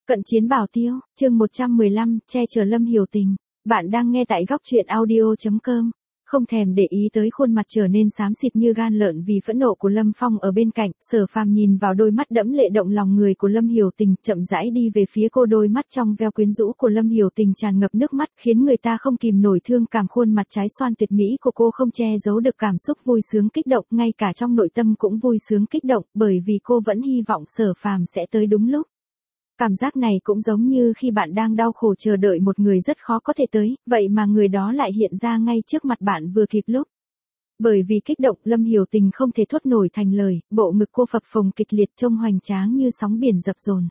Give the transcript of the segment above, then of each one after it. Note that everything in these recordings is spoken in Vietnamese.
Cận chiến bảo tiêu, chương 115, che chở Lâm Hiểu Tình. Bạn đang nghe tại góc truyện audio.com. Không thèm để ý tới khuôn mặt trở nên xám xịt như gan lợn vì phẫn nộ của Lâm Phong ở bên cạnh, Sở Phàm nhìn vào đôi mắt đẫm lệ động lòng người của Lâm Hiểu Tình, chậm rãi đi về phía cô. Đôi mắt trong veo quyến rũ của Lâm Hiểu Tình tràn ngập nước mắt, khiến người ta không kìm nổi thương cảm. Khuôn mặt trái xoan tuyệt mỹ của cô không che giấu được cảm xúc vui sướng kích động, ngay cả trong nội tâm cũng vui sướng kích động, bởi vì cô vẫn hy vọng Sở Phàm sẽ tới đúng lúc. Cảm giác này cũng giống như khi bạn đang đau khổ chờ đợi một người rất khó có thể tới, vậy mà người đó lại hiện ra ngay trước mặt bạn vừa kịp lúc. Bởi vì kích động, Lâm Hiểu Tình không thể thốt nổi thành lời, bộ ngực cô phập phồng kịch liệt trông hoành tráng như sóng biển dập dồn.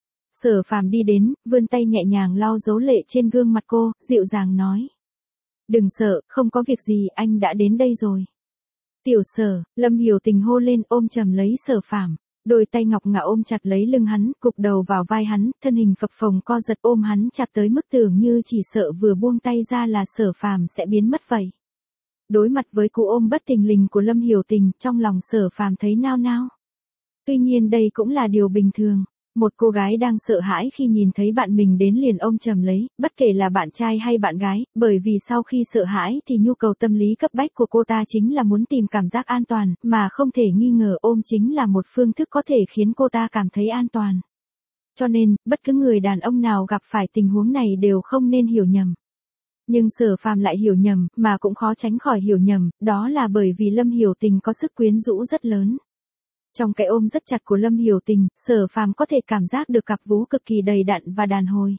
Sở Phàm đi đến, vươn tay nhẹ nhàng lau dấu lệ trên gương mặt cô, dịu dàng nói: "Đừng sợ, không có việc gì, anh đã đến đây rồi." "Tiểu Sở," Lâm Hiểu Tình hô lên, ôm chầm lấy Sở Phàm. Đôi tay ngọc ngà ôm chặt lấy lưng hắn, cụp đầu vào vai hắn, thân hình phập phồng co giật ôm hắn chặt tới mức tưởng như chỉ sợ vừa buông tay ra là Sở Phàm sẽ biến mất vậy. Đối mặt với cú ôm bất thình lình của Lâm Hiểu Tình, trong lòng Sở Phàm thấy nao nao. Tuy nhiên đây cũng là điều bình thường. Một cô gái đang sợ hãi khi nhìn thấy bạn mình đến liền ôm chầm lấy, bất kể là bạn trai hay bạn gái, bởi vì sau khi sợ hãi thì nhu cầu tâm lý cấp bách của cô ta chính là muốn tìm cảm giác an toàn, mà không thể nghi ngờ ôm chính là một phương thức có thể khiến cô ta cảm thấy an toàn. Cho nên, bất cứ người đàn ông nào gặp phải tình huống này đều không nên hiểu nhầm. Nhưng Sở Phàm lại hiểu nhầm, mà cũng khó tránh khỏi hiểu nhầm, đó là bởi vì Lâm Hiểu Tình có sức quyến rũ rất lớn. Trong cái ôm rất chặt của Lâm Hiểu Tình, Sở Phàm có thể cảm giác được cặp vú cực kỳ đầy đặn và đàn hồi.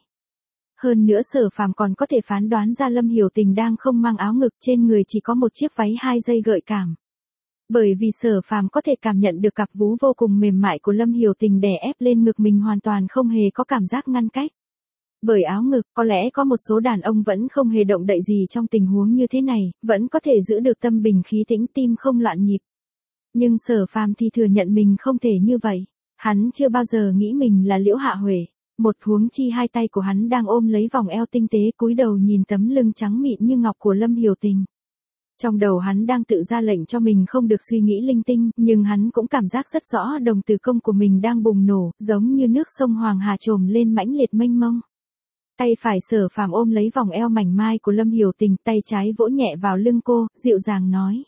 Hơn nữa Sở Phàm còn có thể phán đoán ra Lâm Hiểu Tình đang không mang áo ngực, trên người chỉ có một chiếc váy 2 dây gợi cảm. Bởi vì Sở Phàm có thể cảm nhận được cặp vú vô cùng mềm mại của Lâm Hiểu Tình đè ép lên ngực mình hoàn toàn không hề có cảm giác ngăn cách. Bởi áo ngực, có lẽ có một số đàn ông vẫn không hề động đậy gì trong tình huống như thế này, vẫn có thể giữ được tâm bình khí tĩnh, tim không loạn nhịp. Nhưng Sở Phàm thì thừa nhận mình không thể như vậy. Hắn chưa bao giờ nghĩ mình là Liễu Hạ Huệ. Một huống chi hai tay của hắn đang ôm lấy vòng eo tinh tế, cúi đầu nhìn tấm lưng trắng mịn như ngọc của Lâm Hiểu Tình. Trong đầu hắn đang tự ra lệnh cho mình không được suy nghĩ linh tinh, nhưng hắn cũng cảm giác rất rõ đồng tử công của mình đang bùng nổ, giống như nước sông Hoàng Hà trồm lên mãnh liệt mênh mông. Tay phải Sở Phàm ôm lấy vòng eo mảnh mai của Lâm Hiểu Tình, tay trái vỗ nhẹ vào lưng cô, dịu dàng nói: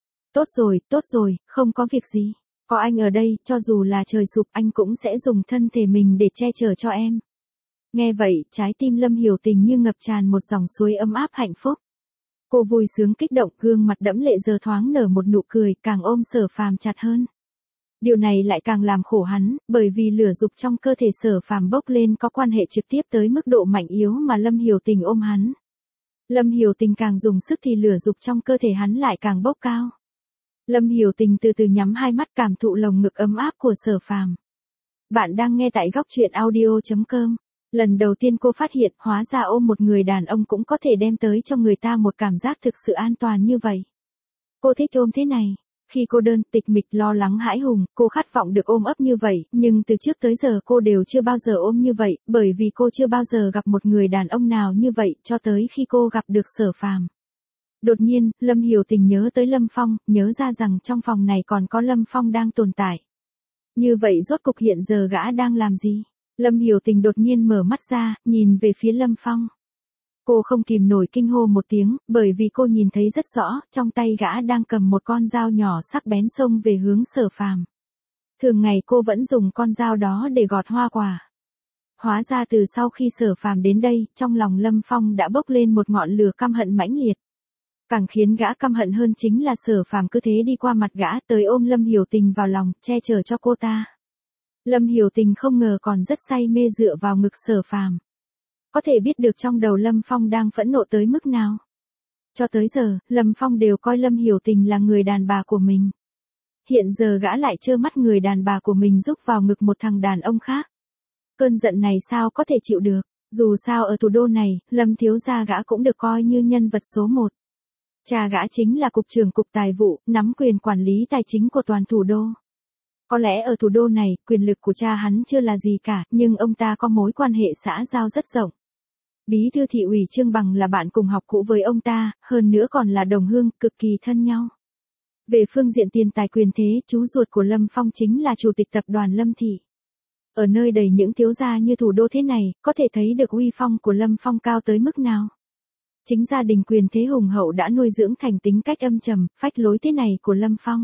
tốt rồi, không có việc gì. Có anh ở đây, cho dù là trời sụp anh cũng sẽ dùng thân thể mình để che chở cho em. Nghe vậy, trái tim Lâm Hiểu Tình như ngập tràn một dòng suối ấm áp hạnh phúc. Cô vui sướng kích động, gương mặt đẫm lệ giờ thoáng nở một nụ cười, càng ôm Sở Phàm chặt hơn. Điều này lại càng làm khổ hắn, bởi vì lửa dục trong cơ thể Sở Phàm bốc lên có quan hệ trực tiếp tới mức độ mạnh yếu mà Lâm Hiểu Tình ôm hắn. Lâm Hiểu Tình càng dùng sức thì lửa dục trong cơ thể hắn lại càng bốc cao. Lâm Hiểu Tình từ từ nhắm hai mắt cảm thụ lồng ngực ấm áp của Sở Phàm. Bạn đang nghe tại góc truyện audio.com. Lần đầu tiên cô phát hiện hóa ra ôm một người đàn ông cũng có thể đem tới cho người ta một cảm giác thực sự an toàn như vậy. Cô thích ôm thế này. Khi cô đơn, tịch mịch, lo lắng hãi hùng, cô khát vọng được ôm ấp như vậy, nhưng từ trước tới giờ cô đều chưa bao giờ ôm như vậy, bởi vì cô chưa bao giờ gặp một người đàn ông nào như vậy, cho tới khi cô gặp được Sở Phàm. Đột nhiên, Lâm Hiểu Tình nhớ tới Lâm Phong, nhớ ra rằng trong phòng này còn có Lâm Phong đang tồn tại. Như vậy rốt cục hiện giờ gã đang làm gì? Lâm Hiểu Tình đột nhiên mở mắt ra, nhìn về phía Lâm Phong. Cô không kìm nổi kinh hô một tiếng, bởi vì cô nhìn thấy rất rõ, trong tay gã đang cầm một con dao nhỏ sắc bén xông về hướng Sở Phàm. Thường ngày cô vẫn dùng con dao đó để gọt hoa quả. Hóa ra từ sau khi Sở Phàm đến đây, trong lòng Lâm Phong đã bốc lên một ngọn lửa căm hận mãnh liệt. Càng khiến gã căm hận hơn chính là Sở Phàm cứ thế đi qua mặt gã tới ôm Lâm Hiểu Tình vào lòng, che chở cho cô ta. Lâm Hiểu Tình không ngờ còn rất say mê dựa vào ngực Sở Phàm. Có thể biết được trong đầu Lâm Phong đang phẫn nộ tới mức nào. Cho tới giờ, Lâm Phong đều coi Lâm Hiểu Tình là người đàn bà của mình. Hiện giờ gã lại trơ mắt người đàn bà của mình rúc vào ngực một thằng đàn ông khác. Cơn giận này sao có thể chịu được, dù sao ở thủ đô này, Lâm thiếu gia gã cũng được coi như nhân vật số 1. Cha gã chính là cục trưởng cục tài vụ, nắm quyền quản lý tài chính của toàn thủ đô. Có lẽ ở thủ đô này, quyền lực của cha hắn chưa là gì cả, nhưng ông ta có mối quan hệ xã giao rất rộng. Bí thư thị ủy Trương Bằng là bạn cùng học cũ với ông ta, hơn nữa còn là đồng hương, cực kỳ thân nhau. Về phương diện tiền tài quyền thế, chú ruột của Lâm Phong chính là chủ tịch tập đoàn Lâm Thị. Ở nơi đầy những thiếu gia như thủ đô thế này, có thể thấy được uy phong của Lâm Phong cao tới mức nào. Chính gia đình quyền thế hùng hậu đã nuôi dưỡng thành tính cách âm trầm, phách lối thế này của Lâm Phong.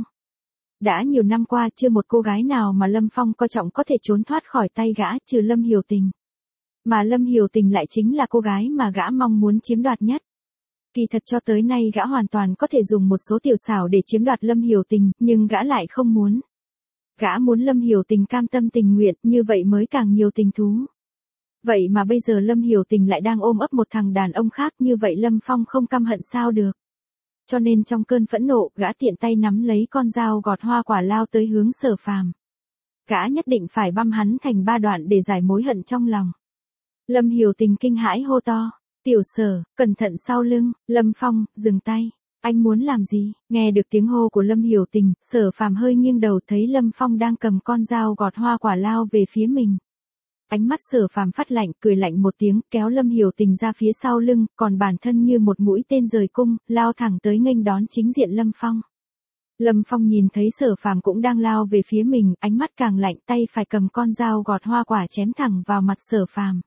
Đã nhiều năm qua chưa một cô gái nào mà Lâm Phong coi trọng có thể trốn thoát khỏi tay gã trừ Lâm Hiểu Tình. Mà Lâm Hiểu Tình lại chính là cô gái mà gã mong muốn chiếm đoạt nhất. Kỳ thật cho tới nay gã hoàn toàn có thể dùng một số tiểu xảo để chiếm đoạt Lâm Hiểu Tình, nhưng gã lại không muốn. Gã muốn Lâm Hiểu Tình cam tâm tình nguyện, như vậy mới càng nhiều tình thú. Vậy mà bây giờ Lâm Hiểu Tình lại đang ôm ấp một thằng đàn ông khác, như vậy Lâm Phong không căm hận sao được. Cho nên trong cơn phẫn nộ, gã tiện tay nắm lấy con dao gọt hoa quả lao tới hướng Sở Phàm. Gã nhất định phải băm hắn thành 3 đoạn để giải mối hận trong lòng. Lâm Hiểu Tình kinh hãi hô to, "Tiểu Sở, cẩn thận sau lưng." Lâm Phong, dừng tay. "Anh muốn làm gì?" Nghe được tiếng hô của Lâm Hiểu Tình, Sở Phàm hơi nghiêng đầu thấy Lâm Phong đang cầm con dao gọt hoa quả lao về phía mình. Ánh mắt Sở Phàm phát lạnh, cười lạnh một tiếng, kéo Lâm Hiểu Tình ra phía sau lưng, còn bản thân như một mũi tên rời cung, lao thẳng tới nghênh đón chính diện Lâm Phong. Lâm Phong nhìn thấy Sở Phàm cũng đang lao về phía mình, ánh mắt càng lạnh, tay phải cầm con dao gọt hoa quả chém thẳng vào mặt Sở Phàm.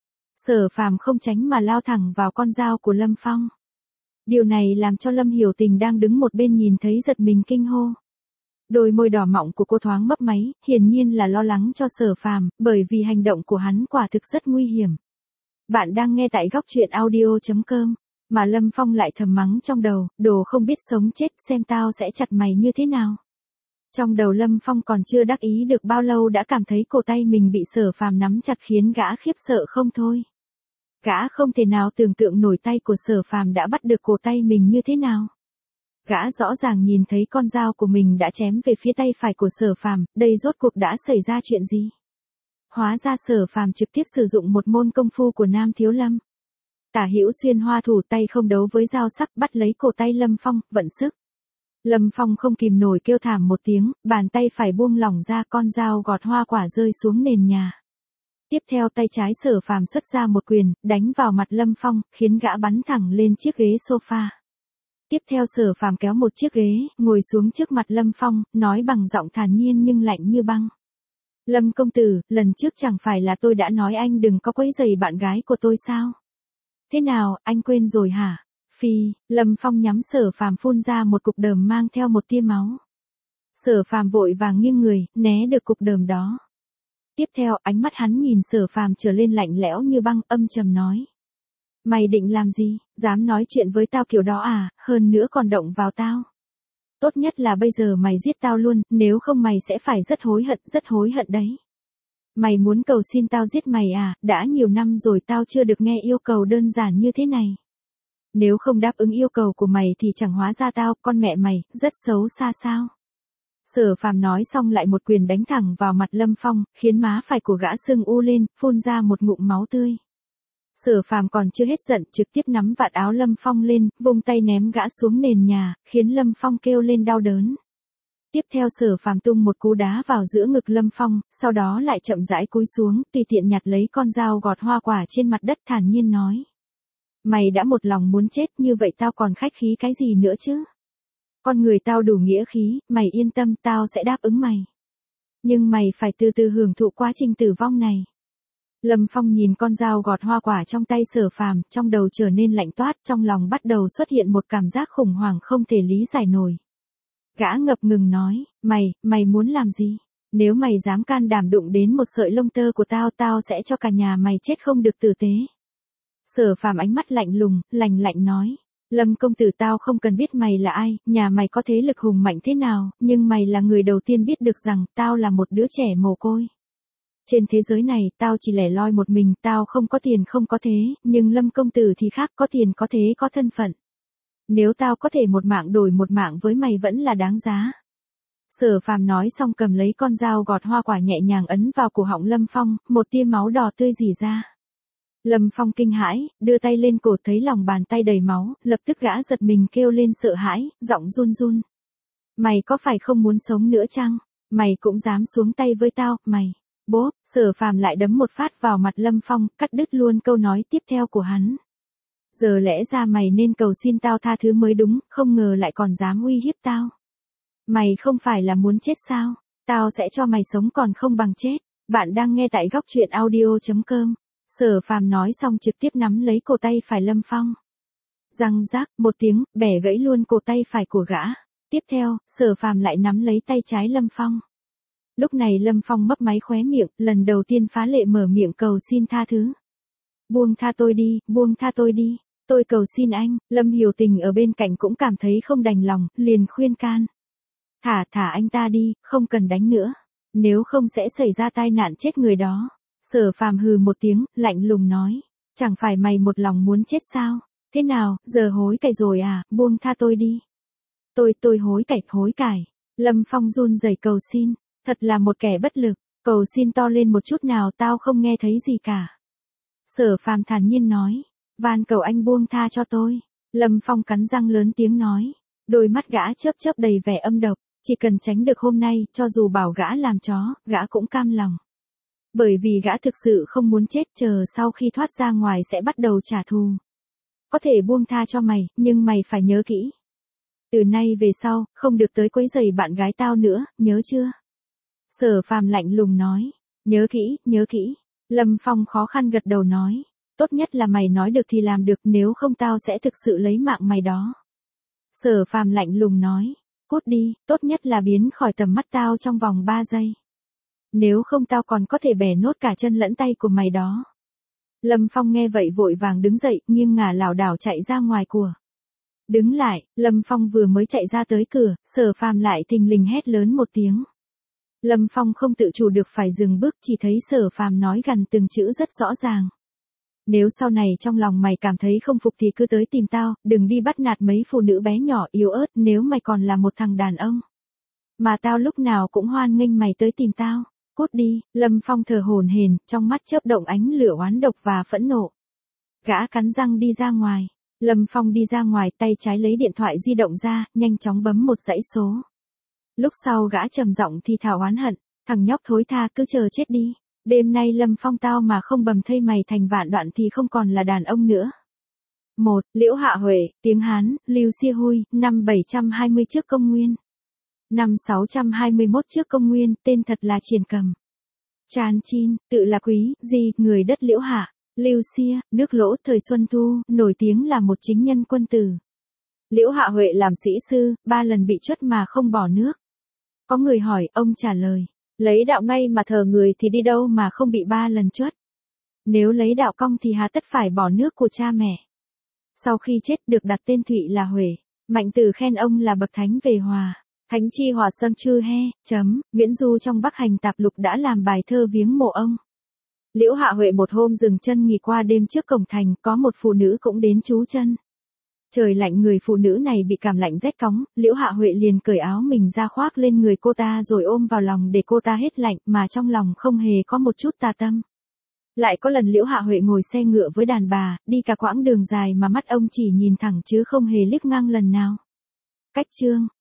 Sở Phàm không tránh mà lao thẳng vào con dao của Lâm Phong. Điều này làm cho Lâm Hiểu Tình đang đứng một bên nhìn thấy giật mình kinh hô. Đôi môi đỏ mọng của cô thoáng mấp máy, hiển nhiên là lo lắng cho Sở Phàm, bởi vì hành động của hắn quả thực rất nguy hiểm. Bạn đang nghe tại góc truyện audio.com, mà Lâm Phong lại thầm mắng trong đầu, đồ không biết sống chết, xem tao sẽ chặt mày như thế nào. Trong đầu Lâm Phong còn chưa đắc ý được bao lâu đã cảm thấy cổ tay mình bị Sở Phàm nắm chặt khiến gã khiếp sợ không thôi. Gã không thể nào tưởng tượng nổi tay của Sở Phàm đã bắt được cổ tay mình như thế nào. Gã rõ ràng nhìn thấy con dao của mình đã chém về phía tay phải của Sở Phàm, đây rốt cuộc đã xảy ra chuyện gì? Hóa ra Sở Phàm trực tiếp sử dụng một môn công phu của Nam Thiếu Lâm. Tả hữu xuyên hoa thủ, tay không đấu với dao sắc, bắt lấy cổ tay Lâm Phong, vận sức. Lâm Phong không kìm nổi kêu thảm một tiếng, bàn tay phải buông lỏng ra, con dao gọt hoa quả rơi xuống nền nhà. Tiếp theo tay trái Sở Phàm xuất ra một quyền, đánh vào mặt Lâm Phong, khiến gã bắn thẳng lên chiếc ghế sofa. Tiếp theo Sở Phàm kéo một chiếc ghế, ngồi xuống trước mặt Lâm Phong, nói bằng giọng thản nhiên nhưng lạnh như băng. "Lâm công tử, lần trước chẳng phải là tôi đã nói anh đừng có quấy rầy bạn gái của tôi sao? Thế nào, anh quên rồi hả?" Phi, Lâm Phong nhắm Sở Phàm phun ra một cục đờm mang theo một tia máu. Sở Phàm vội vàng nghiêng người, né được cục đờm đó. Tiếp theo, ánh mắt hắn nhìn Sở Phàm trở lên lạnh lẽo như băng, âm trầm nói. "Mày định làm gì, dám nói chuyện với tao kiểu đó à, hơn nữa còn động vào tao. Tốt nhất là bây giờ mày giết tao luôn, nếu không mày sẽ phải rất hối hận đấy. Mày muốn cầu xin tao giết mày à, đã nhiều năm rồi tao chưa được nghe yêu cầu đơn giản như thế này. Nếu không đáp ứng yêu cầu của mày thì chẳng hóa ra tao, con mẹ mày, rất xấu xa sao?" Sở Phàm nói xong lại một quyền đánh thẳng vào mặt Lâm Phong, khiến má phải của gã sưng u lên, phun ra một ngụm máu tươi. Sở Phàm còn chưa hết giận, trực tiếp nắm vạt áo Lâm Phong lên, vung tay ném gã xuống nền nhà, khiến Lâm Phong kêu lên đau đớn. Tiếp theo Sở Phàm tung một cú đá vào giữa ngực Lâm Phong, sau đó lại chậm rãi cúi xuống, tùy tiện nhặt lấy con dao gọt hoa quả trên mặt đất, thản nhiên nói. "Mày đã một lòng muốn chết, như vậy tao còn khách khí cái gì nữa chứ? Con người tao đủ nghĩa khí, mày yên tâm, tao sẽ đáp ứng mày. Nhưng mày phải từ từ hưởng thụ quá trình tử vong này." Lâm Phong nhìn con dao gọt hoa quả trong tay Sở Phàm, trong đầu trở nên lạnh toát, trong lòng bắt đầu xuất hiện một cảm giác khủng hoảng không thể lý giải nổi. Gã ngập ngừng nói, mày muốn làm gì? Nếu mày dám can đảm đụng đến một sợi lông tơ của tao, tao sẽ cho cả nhà mày chết không được tử tế. Sở Phàm ánh mắt lạnh lùng, lạnh nói. Lâm công tử, tao không cần biết mày là ai, nhà mày có thế lực hùng mạnh thế nào, nhưng mày là người đầu tiên biết được rằng, tao là một đứa trẻ mồ côi. Trên thế giới này, tao chỉ lẻ loi một mình, tao không có tiền không có thế, nhưng Lâm công tử thì khác, có tiền có thế có thân phận. Nếu tao có thể một mạng đổi một mạng với mày vẫn là đáng giá. Sở Phàm nói xong cầm lấy con dao gọt hoa quả nhẹ nhàng ấn vào cổ họng Lâm Phong, một tia máu đỏ tươi rỉ ra. Lâm Phong kinh hãi, đưa tay lên cổ thấy lòng bàn tay đầy máu, lập tức gã giật mình kêu lên sợ hãi, giọng run run. Mày có phải không muốn sống nữa chăng? Mày cũng dám xuống tay với tao, mày. Bố, Sở Phàm lại đấm một phát vào mặt Lâm Phong, cắt đứt luôn câu nói tiếp theo của hắn. Giờ lẽ ra mày nên cầu xin tao tha thứ mới đúng, không ngờ lại còn dám uy hiếp tao. Mày không phải là muốn chết sao? Tao sẽ cho mày sống còn không bằng chết. Bạn đang nghe tại góc truyện audio.com. Sở Phàm nói xong trực tiếp nắm lấy cổ tay phải Lâm Phong. Răng rác, một tiếng, bẻ gãy luôn cổ tay phải của gã. Tiếp theo, Sở Phàm lại nắm lấy tay trái Lâm Phong. Lúc này Lâm Phong mấp máy khóe miệng, lần đầu tiên phá lệ mở miệng cầu xin tha thứ. Buông tha tôi đi, buông tha tôi đi. Tôi cầu xin anh. Lâm Hiểu Tình ở bên cạnh cũng cảm thấy không đành lòng, liền khuyên can. Thả anh ta đi, không cần đánh nữa. Nếu không sẽ xảy ra tai nạn chết người đó. Sở Phàm hừ một tiếng, lạnh lùng nói. Chẳng phải mày một lòng muốn chết sao? Thế nào, giờ hối cải rồi à, buông tha tôi đi. Tôi hối cải. Lâm Phong run rẩy cầu xin. Thật là một kẻ bất lực, cầu xin to lên một chút nào tao không nghe thấy gì cả. Sở Phàm thản nhiên nói. Van cầu anh buông tha cho tôi. Lâm Phong cắn răng lớn tiếng nói. Đôi mắt gã chớp đầy vẻ âm độc. Chỉ cần tránh được hôm nay, cho dù bảo gã làm chó, gã cũng cam lòng. Bởi vì gã thực sự không muốn chết, chờ sau khi thoát ra ngoài sẽ bắt đầu trả thù. Có thể buông tha cho mày, nhưng mày phải nhớ kỹ. Từ nay về sau, không được tới quấy rầy bạn gái tao nữa, nhớ chưa? Sở Phàm lạnh lùng nói. Nhớ kỹ. Lâm Phong khó khăn gật đầu nói. Tốt nhất là mày nói được thì làm được, nếu không tao sẽ thực sự lấy mạng mày đó. Sở Phàm lạnh lùng nói. Cút đi, tốt nhất là biến khỏi tầm mắt tao trong vòng 3 giây. Nếu không tao còn có thể bẻ nốt cả chân lẫn tay của mày đó. Lâm Phong nghe vậy vội vàng đứng dậy, nghiêng ngả lảo đảo chạy ra ngoài của. Đứng lại, Lâm Phong vừa mới chạy ra tới cửa, Sở Phàm lại thình lình hét lớn một tiếng. Lâm Phong không tự chủ được phải dừng bước, chỉ thấy Sở Phàm nói gần từng chữ rất rõ ràng. Nếu sau này trong lòng mày cảm thấy không phục thì cứ tới tìm tao, đừng đi bắt nạt mấy phụ nữ bé nhỏ yếu ớt nếu mày còn là một thằng đàn ông. Mà tao lúc nào cũng hoan nghênh mày tới tìm tao. Cút đi. Lâm Phong thở hổn hển, trong mắt chớp động ánh lửa oán độc và phẫn nộ. Gã cắn răng đi ra ngoài. Lâm Phong đi ra ngoài, tay trái lấy điện thoại di động ra, nhanh chóng bấm một dãy số. Lúc sau gã trầm giọng thì thào oán hận. Thằng nhóc thối tha, cứ chờ chết đi. Đêm nay Lâm Phong tao mà không bầm thây mày thành vạn đoạn thì không còn là đàn ông nữa. 1. Liễu Hạ Huệ, tiếng Hán, Lưu Xia Hui, năm 720 trước công nguyên. Năm 621 trước công nguyên, tên thật là Triển Cầm. Chan Chin, tự là Quý, Di, người đất Liễu Hạ. Lưu Xia, nước Lỗ thời Xuân Thu, nổi tiếng là một chính nhân quân tử. Liễu Hạ Huệ làm sĩ sư, 3 lần bị truất mà không bỏ nước. Có người hỏi, ông trả lời. Lấy đạo ngay mà thờ người thì đi đâu mà không bị 3 lần truất. Nếu lấy đạo cong thì hà tất phải bỏ nước của cha mẹ. Sau khi chết được đặt tên Thụy là Huệ. Mạnh Tử khen ông là bậc thánh về hòa. Thánh chi hòa sân chư he, Nguyễn Du trong Bắc Hành Tạp Lục đã làm bài thơ viếng mộ ông. Liễu Hạ Huệ một hôm dừng chân nghỉ qua đêm trước cổng thành, có một phụ nữ cũng đến trú chân. Trời lạnh, người phụ nữ này bị cảm lạnh rét cóng, Liễu Hạ Huệ liền cởi áo mình ra khoác lên người cô ta rồi ôm vào lòng để cô ta hết lạnh, mà trong lòng không hề có một chút tà tâm. Lại có lần Liễu Hạ Huệ ngồi xe ngựa với đàn bà, đi cả quãng đường dài mà mắt ông chỉ nhìn thẳng chứ không hề liếc ngang lần nào. Cách chương